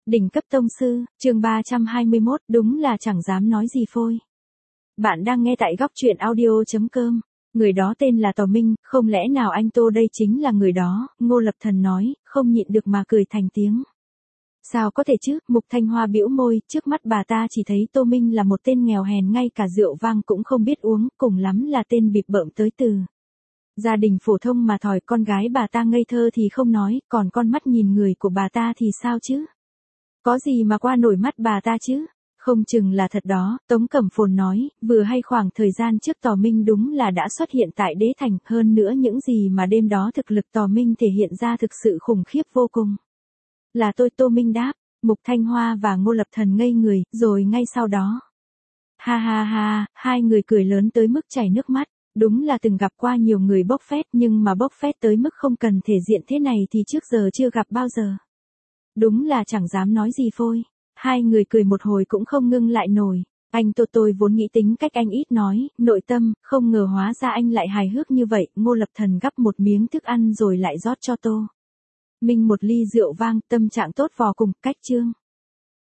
Đỉnh cấp tông sư, chương 321, đúng là chẳng dám nói gì phôi. Bạn đang nghe tại góc truyện audio.com. Người đó tên là Tò Minh, không lẽ nào anh Tô đây chính là người đó, Ngô Lập Thần nói, không nhịn được mà cười thành tiếng. Sao có thể chứ, Mục Thanh Hoa bĩu môi, trước mắt bà ta chỉ thấy Tô Minh là một tên nghèo hèn ngay cả rượu vang cũng không biết uống, cùng lắm là tên bịp bợm tới từ gia đình phổ thông mà thòi. Con gái bà ta ngây thơ thì không nói, còn con mắt nhìn người của bà ta thì sao chứ? Có gì mà qua nổi mắt bà ta chứ? Không chừng là thật đó, Tống Cẩm Phồn nói, vừa hay khoảng thời gian trước Tò Minh đúng là đã xuất hiện tại Đế Thành, hơn nữa những gì mà đêm đó thực lực Tò Minh thể hiện ra thực sự khủng khiếp vô cùng. Là tôi, Tô Minh đáp. Mục Thanh Hoa và Ngô Lập Thần ngây người, rồi ngay sau đó. Ha ha ha, hai người cười lớn tới mức chảy nước mắt. Đúng là từng gặp qua nhiều người bốc phét, nhưng mà bốc phét tới mức không cần thể diện thế này thì trước giờ chưa gặp bao giờ. Đúng là chẳng dám nói gì phôi. Hai người cười một hồi cũng không ngưng lại nổi. Anh Tô, tôi vốn nghĩ tính cách anh ít nói, nội tâm, không ngờ hóa ra anh lại hài hước như vậy. Ngô Lập Thần gắp một miếng thức ăn rồi lại rót cho Tô Minh một ly rượu vang, tâm trạng tốt vò cùng. Cách chương